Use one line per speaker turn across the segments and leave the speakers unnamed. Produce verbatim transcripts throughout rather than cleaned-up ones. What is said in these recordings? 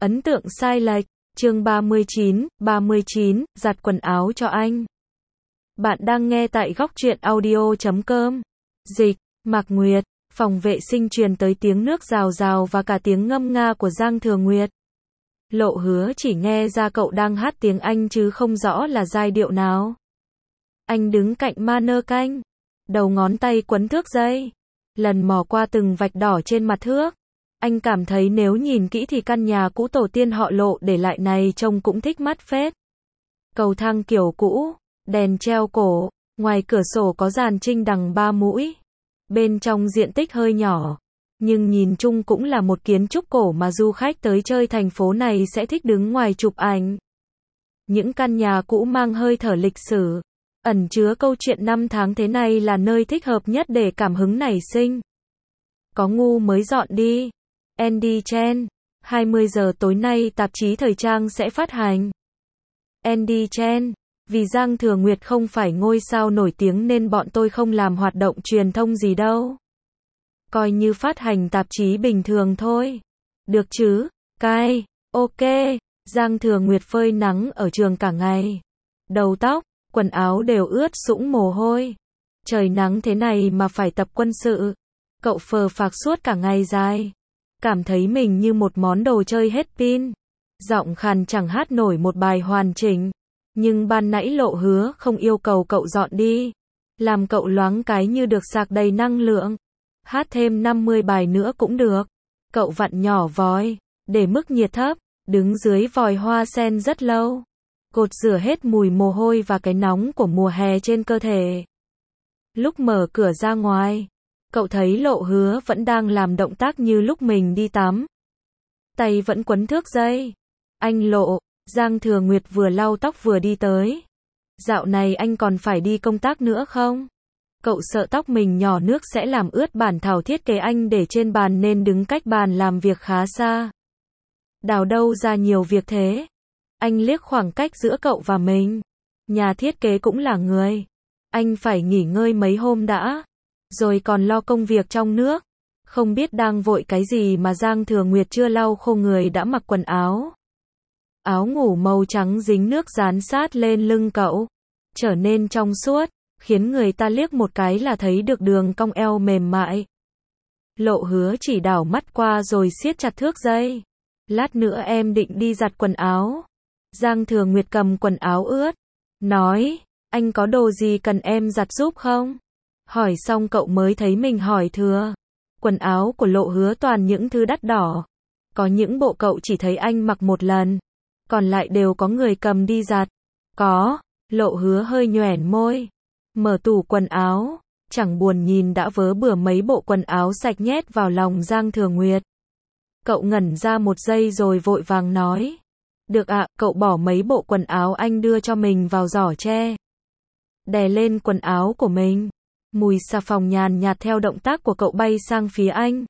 Ấn tượng sai lệch. Chương ba mươi chín, ba mươi chín, giặt quần áo cho anh. Bạn đang nghe tại góc truyện audio chấm com. Dịch, Mạc Nguyệt, phòng vệ sinh truyền tới tiếng nước rào rào và cả tiếng ngâm nga của Giang Thừa Nguyệt. Lộ Hứa chỉ nghe ra cậu đang hát tiếng Anh chứ không rõ là giai điệu nào. Anh đứng cạnh mannequin, đầu ngón tay quấn thước dây, lần mò qua từng vạch đỏ trên mặt thước. Anh cảm thấy nếu nhìn kỹ thì căn nhà cũ tổ tiên họ Lộ để lại này trông cũng thích mắt phết. Cầu thang kiểu cũ, đèn treo cổ, ngoài cửa sổ có dàn trinh đằng ba mũi. Bên trong diện tích hơi nhỏ, nhưng nhìn chung cũng là một kiến trúc cổ mà du khách tới chơi thành phố này sẽ thích đứng ngoài chụp ảnh. Những căn nhà cũ mang hơi thở lịch sử, ẩn chứa câu chuyện năm tháng thế này là nơi thích hợp nhất để cảm hứng nảy sinh. Có ngu mới dọn đi. Andy Chen, hai mươi giờ tối nay tạp chí thời trang sẽ phát hành. Andy Chen, vì Giang Thừa Nguyệt không phải ngôi sao nổi tiếng nên bọn tôi không làm hoạt động truyền thông gì đâu. Coi như phát hành tạp chí bình thường thôi. Được chứ? Cai, ok. Giang Thừa Nguyệt phơi nắng ở trường cả ngày. Đầu tóc, quần áo đều ướt sũng mồ hôi. Trời nắng thế này mà phải tập quân sự. Cậu phờ phạc suốt cả ngày dài. Cảm thấy mình như một món đồ chơi hết pin. Giọng khàn chẳng hát nổi một bài hoàn chỉnh. Nhưng ban nãy Lộ Hứa không yêu cầu cậu dọn đi. Làm cậu loáng cái như được sạc đầy năng lượng. Hát thêm năm mươi bài nữa cũng được. Cậu vặn nhỏ vòi, để mức nhiệt thấp, đứng dưới vòi hoa sen rất lâu. Gột rửa hết mùi mồ hôi và cái nóng của mùa hè trên cơ thể. Lúc mở cửa ra ngoài, cậu thấy Lộ Hứa vẫn đang làm động tác như lúc mình đi tắm. Tay vẫn quấn thước dây. Anh Lộ, Giang Thừa Nguyệt vừa lau tóc vừa đi tới. Dạo này anh còn phải đi công tác nữa không? Cậu sợ tóc mình nhỏ nước sẽ làm ướt bản thảo thiết kế anh để trên bàn nên đứng cách bàn làm việc khá xa. Đào đâu ra nhiều việc thế? Anh liếc khoảng cách giữa cậu và mình. Nhà thiết kế cũng là người. Anh phải nghỉ ngơi mấy hôm đã. Rồi còn lo công việc trong nước. Không biết đang vội cái gì mà Giang Thừa Nguyệt chưa lau khô người đã mặc quần áo. Áo ngủ màu trắng dính nước dán sát lên lưng cậu. Trở nên trong suốt, khiến người ta liếc một cái là thấy được đường cong eo mềm mại. Lộ Hứa chỉ đảo mắt qua rồi siết chặt thước dây. Lát nữa em định đi giặt quần áo. Giang Thừa Nguyệt cầm quần áo ướt. Nói, anh có đồ gì cần em giặt giúp không? Hỏi xong cậu mới thấy mình hỏi thừa. Quần áo của Lộ Hứa toàn những thứ đắt đỏ. Có những bộ cậu chỉ thấy anh mặc một lần. Còn lại đều có người cầm đi giặt. Có, Lộ Hứa hơi nhoẻn môi. Mở tủ quần áo. Chẳng buồn nhìn đã vớ bừa mấy bộ quần áo sạch nhét vào lòng Giang Thừa Nguyệt. Cậu ngẩn ra một giây rồi vội vàng nói. Được ạ, cậu bỏ mấy bộ quần áo anh đưa cho mình vào giỏ tre. Đè lên quần áo của mình. Mùi xà phòng nhàn nhạt theo động tác của cậu bay sang phía anh.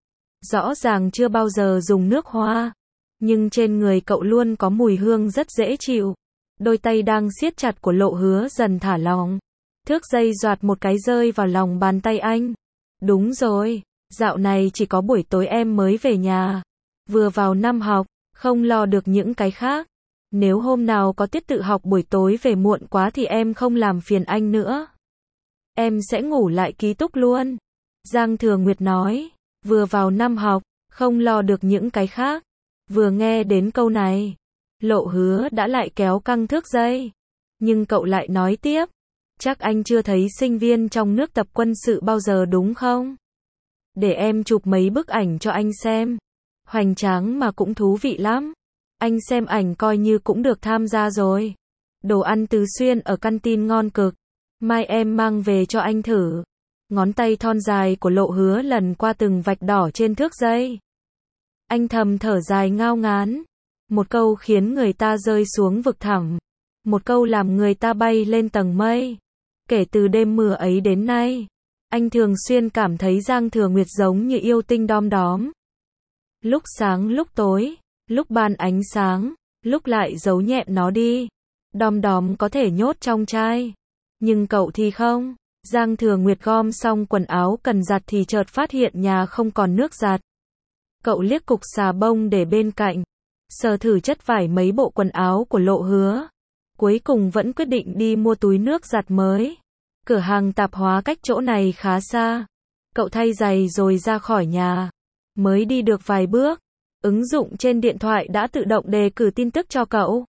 Rõ ràng chưa bao giờ dùng nước hoa. Nhưng trên người cậu luôn có mùi hương rất dễ chịu. Đôi tay đang siết chặt của Lộ Hứa dần thả lỏng. Thước dây doạt một cái rơi vào lòng bàn tay anh. Đúng rồi, dạo này chỉ có buổi tối em mới về nhà. Vừa vào năm học, không lo được những cái khác. Nếu hôm nào có tiết tự học buổi tối về muộn quá thì em không làm phiền anh nữa. Em sẽ ngủ lại ký túc luôn. Giang Thừa Nguyệt nói, vừa vào năm học, không lo được những cái khác. Vừa nghe đến câu này, Lộ Hứa đã lại kéo căng thước dây. Nhưng cậu lại nói tiếp, chắc anh chưa thấy sinh viên trong nước tập quân sự bao giờ đúng không? Để em chụp mấy bức ảnh cho anh xem. Hoành tráng mà cũng thú vị lắm. Anh xem ảnh coi như cũng được tham gia rồi. Đồ ăn Tứ Xuyên ở canteen ngon cực. Mai em mang về cho anh thử. Ngón tay thon dài của Lộ Hứa lần qua từng vạch đỏ trên thước dây. Anh thầm thở dài ngao ngán. Một câu khiến người ta rơi xuống vực thẳm. Một câu làm người ta bay lên tầng mây. Kể từ đêm mưa ấy đến nay, anh thường xuyên cảm thấy Giang Thừa Nguyệt giống như yêu tinh đom đóm. Lúc sáng lúc tối, lúc ban ánh sáng, lúc lại giấu nhẹm nó đi. Đom đóm có thể nhốt trong chai. Nhưng cậu thì không. Giang Thừa Nguyệt gom xong quần áo cần giặt thì chợt phát hiện nhà không còn nước giặt. Cậu liếc cục xà bông để bên cạnh. sờ thử chất vải mấy bộ quần áo của Lộ Hứa. Cuối cùng vẫn quyết định đi mua túi nước giặt mới. Cửa hàng tạp hóa cách chỗ này khá xa. Cậu thay giày rồi ra khỏi nhà. Mới đi được vài bước, ứng dụng trên điện thoại đã tự động đề cử tin tức cho cậu.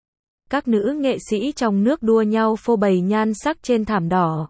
Các nữ nghệ sĩ trong nước đua nhau phô bày nhan sắc trên thảm đỏ.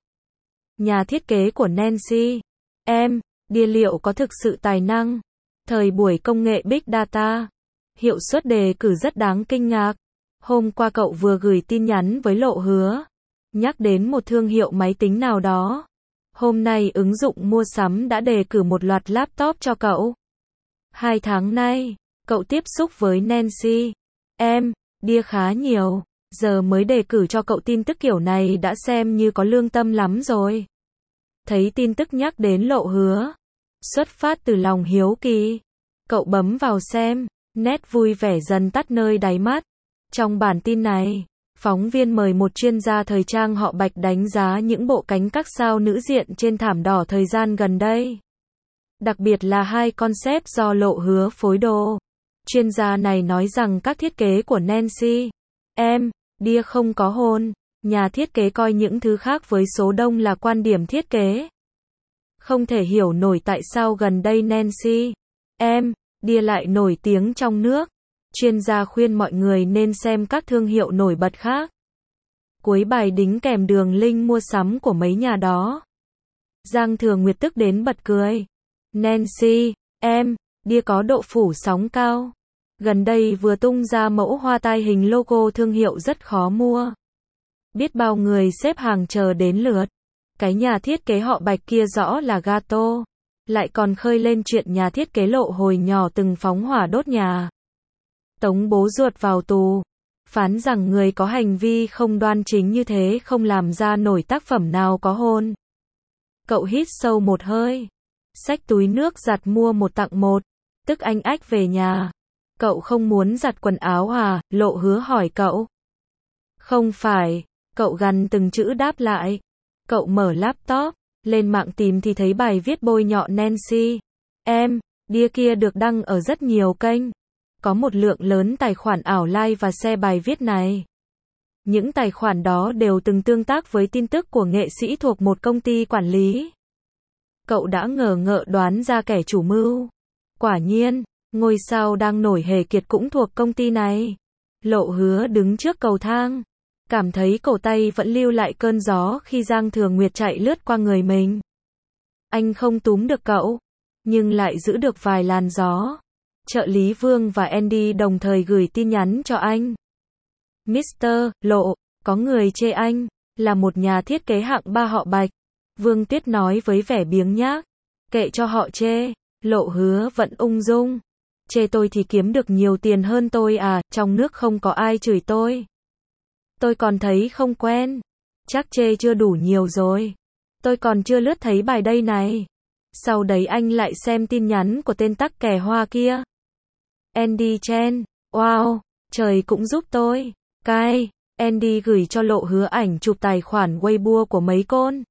Nhà thiết kế của Nancy em, Đia liệu có thực sự tài năng? Thời buổi công nghệ Big Data, hiệu suất đề cử rất đáng kinh ngạc. Hôm qua cậu vừa gửi tin nhắn với Lộ Hứa, nhắc đến một thương hiệu máy tính nào đó. Hôm nay ứng dụng mua sắm đã đề cử một loạt laptop cho cậu. Hai tháng nay, cậu tiếp xúc với Nancy em, Đia khá nhiều. Giờ mới đề cử cho cậu tin tức kiểu này đã xem như có lương tâm lắm rồi. Thấy tin tức nhắc đến Lộ Hứa, xuất phát từ lòng hiếu kỳ, cậu bấm vào xem, nét vui vẻ dần tắt nơi đáy mắt. Trong bản tin này, phóng viên mời một chuyên gia thời trang họ Bạch đánh giá những bộ cánh các sao nữ diện trên thảm đỏ thời gian gần đây. Đặc biệt là hai concept do Lộ Hứa phối đồ. Chuyên gia này nói rằng các thiết kế của Nancy em, Đia không có hồn. Nhà thiết kế coi những thứ khác với số đông là quan điểm thiết kế. Không thể hiểu nổi tại sao gần đây Nancy em, Đia lại nổi tiếng trong nước. Chuyên gia khuyên mọi người nên xem các thương hiệu nổi bật khác. Cuối bài đính kèm đường link mua sắm của mấy nhà đó. Giang Thừa Nguyệt tức đến bật cười. Nancy em, Đia có độ phủ sóng cao. Gần đây vừa tung ra mẫu hoa tai hình logo thương hiệu rất khó mua. Biết bao người xếp hàng chờ đến lượt. Cái nhà thiết kế họ Bạch kia rõ là gato. Lại còn khơi lên chuyện nhà thiết kế Lộ hồi nhỏ từng phóng hỏa đốt nhà. Tống bố ruột vào tù. Phán rằng người có hành vi không đoan chính như thế không làm ra nổi tác phẩm nào có hồn. Cậu hít sâu một hơi. Xách túi nước giặt mua một tặng một. Tức anh ách về nhà. Cậu không muốn giặt quần áo à? Lộ Hứa hỏi cậu. Không phải. Cậu gằn từng chữ đáp lại. Cậu mở laptop, lên mạng tìm thì thấy bài viết bôi nhọ Nancy em, Đia kia được đăng ở rất nhiều kênh. Có một lượng lớn tài khoản ảo like và share bài viết này. Những tài khoản đó đều từng tương tác với tin tức của nghệ sĩ thuộc một công ty quản lý. Cậu đã ngờ ngợ đoán ra kẻ chủ mưu. Quả nhiên, ngôi sao đang nổi Hề Kiệt cũng thuộc công ty này. Lộ Hứa đứng trước cầu thang. Cảm thấy cổ tay vẫn lưu lại cơn gió khi Giang Thừa Nguyệt chạy lướt qua người mình. Anh không túm được cậu, nhưng lại giữ được vài làn gió. Trợ lý Vương và Andy đồng thời gửi tin nhắn cho anh. mít tơ Lộ, có người chê anh, là một nhà thiết kế hạng ba họ Bạch. Vương Tuyết nói với vẻ biếng nhác. Kệ cho họ chê, Lộ Hứa vẫn ung dung. Chê tôi thì kiếm được nhiều tiền hơn tôi à, trong nước không có ai chửi tôi. Tôi còn thấy không quen. Chắc chê chưa đủ nhiều rồi. Tôi còn chưa lướt thấy bài đây này. Sau đấy anh lại xem tin nhắn của tên tắc kè hoa kia. Andy Chen, wow, trời cũng giúp tôi. Cai, Andy gửi cho Lộ Hứa ảnh chụp tài khoản Weibo của mấy con.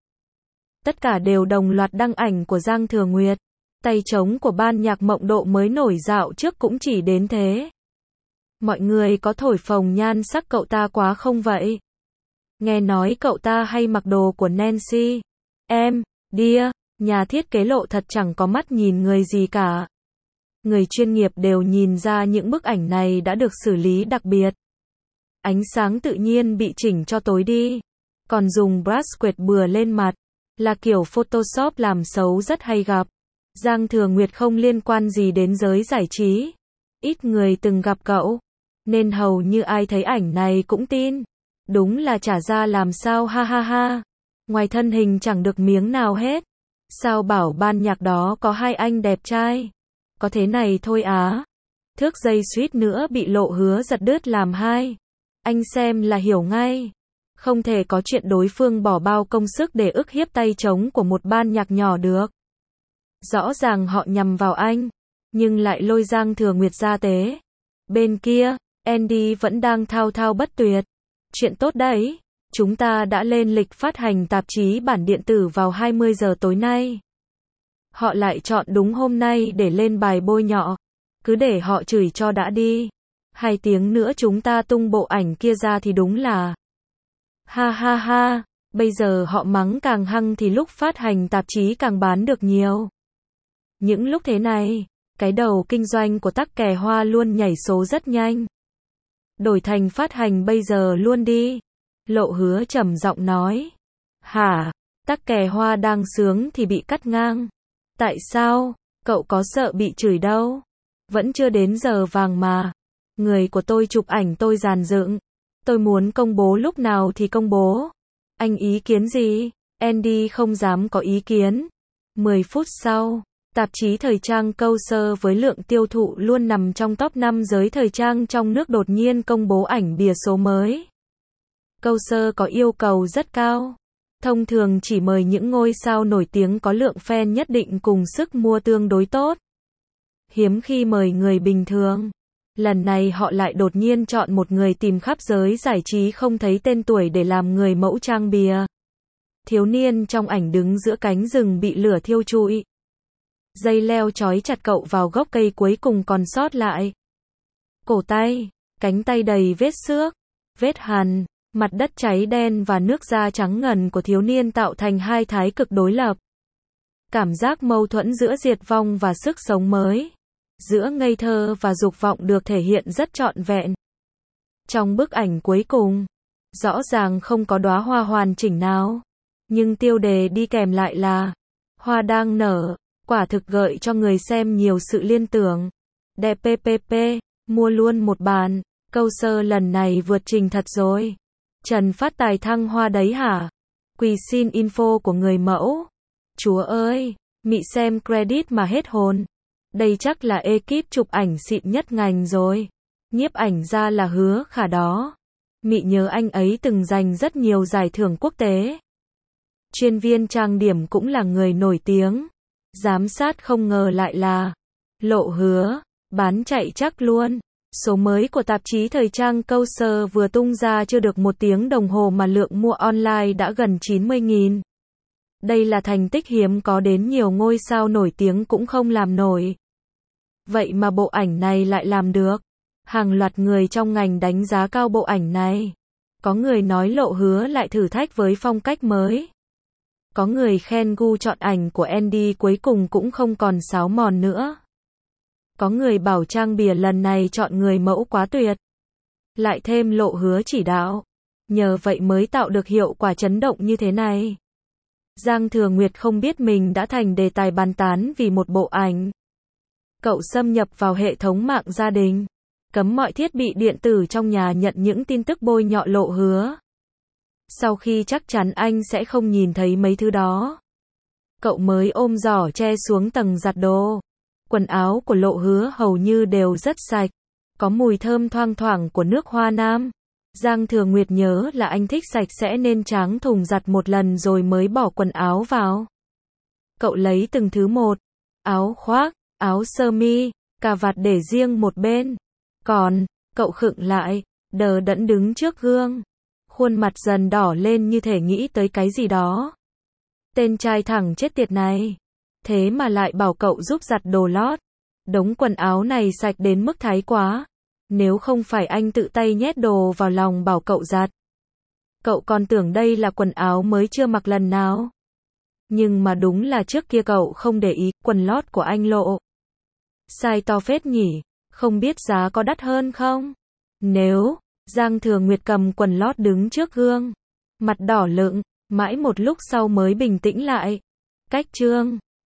Tất cả đều đồng loạt đăng ảnh của Giang Thừa Nguyệt. Tay trống của ban nhạc Mộng Độ mới nổi dạo trước cũng chỉ đến thế. Mọi người có thổi phồng nhan sắc cậu ta quá không vậy? Nghe nói cậu ta hay mặc đồ của Nancy em, Đia, nhà thiết kế Lộ thật chẳng có mắt nhìn người gì cả. Người chuyên nghiệp đều nhìn ra những bức ảnh này đã được xử lý đặc biệt. Ánh sáng tự nhiên bị chỉnh cho tối đi. Còn dùng brush quệt bừa lên mặt. Là kiểu Photoshop làm xấu rất hay gặp. Giang Thừa Nguyệt không liên quan gì đến giới giải trí. Ít người từng gặp cậu. Nên hầu như ai thấy ảnh này cũng tin. Đúng là trả ra làm sao ha ha ha. Ngoài thân hình chẳng được miếng nào hết. Sao bảo ban nhạc đó có hai anh đẹp trai. Có thế này thôi á. Thước dây suýt nữa bị Lộ Hứa giật đứt làm hai. Anh xem là hiểu ngay. Không thể có chuyện đối phương bỏ bao công sức để ức hiếp tay trống của một ban nhạc nhỏ được. Rõ ràng họ nhằm vào anh. Nhưng lại lôi Giang Thừa Nguyệt ra tế. Bên kia, Andy vẫn đang thao thao bất tuyệt. Chuyện tốt đấy. Chúng ta đã lên lịch phát hành tạp chí bản điện tử vào hai mươi giờ tối nay. Họ lại chọn đúng hôm nay để lên bài bôi nhọ. Cứ để họ chửi cho đã đi. Hai tiếng nữa chúng ta tung bộ ảnh kia ra thì đúng là. Ha ha ha, bây giờ họ mắng càng hăng thì lúc phát hành tạp chí càng bán được nhiều. Những lúc thế này, cái đầu kinh doanh của Tắc Kè Hoa luôn nhảy số rất nhanh. Đổi thành phát hành bây giờ luôn đi. Lộ Hứa trầm giọng nói. Hả? Tắc Kè Hoa đang sướng thì bị cắt ngang. Tại sao? Cậu có sợ bị chửi đâu. Vẫn chưa đến giờ vàng mà. Người của tôi chụp ảnh tôi dàn dựng. Tôi muốn công bố lúc nào thì công bố. Anh ý kiến gì? Andy không dám có ý kiến. mười phút sau, tạp chí thời trang Couture với lượng tiêu thụ luôn nằm trong top năm giới thời trang trong nước đột nhiên công bố ảnh bìa số mới. Couture có yêu cầu rất cao. Thông thường chỉ mời những ngôi sao nổi tiếng có lượng fan nhất định cùng sức mua tương đối tốt. Hiếm khi mời người bình thường. Lần này họ lại đột nhiên chọn một người tìm khắp giới giải trí không thấy tên tuổi để làm người mẫu trang bìa. Thiếu niên trong ảnh đứng giữa cánh rừng bị lửa thiêu trụi. Dây leo trói chặt cậu vào gốc cây cuối cùng còn sót lại. Cổ tay, cánh tay đầy vết xước, vết hằn, mặt đất cháy đen và nước da trắng ngần của thiếu niên tạo thành hai thái cực đối lập. Cảm giác mâu thuẫn giữa diệt vong và sức sống mới, giữa ngây thơ và dục vọng được thể hiện rất trọn vẹn. Trong bức ảnh cuối cùng, rõ ràng không có đóa hoa hoàn chỉnh nào, nhưng tiêu đề đi kèm lại là hoa đang nở, quả thực gợi cho người xem nhiều sự liên tưởng. Đẹp ppp, mua luôn một bàn. Couture lần này vượt trình thật rồi. Trần Phát Tài thăng hoa đấy hả? Quỳ xin info của người mẫu. Chúa ơi, mị xem credit mà hết hồn. Đây chắc là ekip chụp ảnh xịn nhất ngành rồi. Nhiếp ảnh ra là Hứa Khả đó. Mị nhớ anh ấy từng giành rất nhiều giải thưởng quốc tế. Chuyên viên trang điểm cũng là người nổi tiếng. Giám sát không ngờ lại là Lộ Hứa, bán chạy chắc luôn. Số mới của tạp chí thời trang Couture vừa tung ra chưa được một tiếng đồng hồ mà lượng mua online đã gần chín mươi nghìn. Đây là thành tích hiếm có đến nhiều ngôi sao nổi tiếng cũng không làm nổi. Vậy mà bộ ảnh này lại làm được. Hàng loạt người trong ngành đánh giá cao bộ ảnh này. Có người nói Lộ Hứa lại thử thách với phong cách mới. Có người khen gu chọn ảnh của Andy cuối cùng cũng không còn sáo mòn nữa. Có người bảo trang bìa lần này chọn người mẫu quá tuyệt. Lại thêm Lộ Hứa chỉ đạo. Nhờ vậy mới tạo được hiệu quả chấn động như thế này. Giang Thừa Nguyệt không biết mình đã thành đề tài bàn tán vì một bộ ảnh. Cậu xâm nhập vào hệ thống mạng gia đình. Cấm mọi thiết bị điện tử trong nhà nhận những tin tức bôi nhọ Lộ Hứa. Sau khi chắc chắn anh sẽ không nhìn thấy mấy thứ đó, cậu mới ôm giỏ che xuống tầng giặt đồ. Quần áo của Lộ Hứa hầu như đều rất sạch, có mùi thơm thoang thoảng của nước hoa nam. Giang Thừa Nguyệt nhớ là anh thích sạch sẽ nên tráng thùng giặt một lần rồi mới bỏ quần áo vào. Cậu lấy từng thứ một, áo khoác, áo sơ mi, cà vạt để riêng một bên. Còn, cậu khựng lại, đờ đẫn đứng trước gương. Khuôn mặt dần đỏ lên như thể nghĩ tới cái gì đó. Tên trai thẳng chết tiệt này. Thế mà lại bảo cậu giúp giặt đồ lót. Đống quần áo này sạch đến mức thái quá. Nếu không phải anh tự tay nhét đồ vào lòng bảo cậu giặt, cậu còn tưởng đây là quần áo mới chưa mặc lần nào. Nhưng mà đúng là trước kia cậu không để ý quần lót của anh Lộ. Sai to phết nhỉ, không biết giá có đắt hơn không? Nếu Giang Thừa Nguyệt cầm quần lót đứng trước gương, mặt đỏ lựng, mãi một lúc sau mới bình tĩnh lại. Cách chương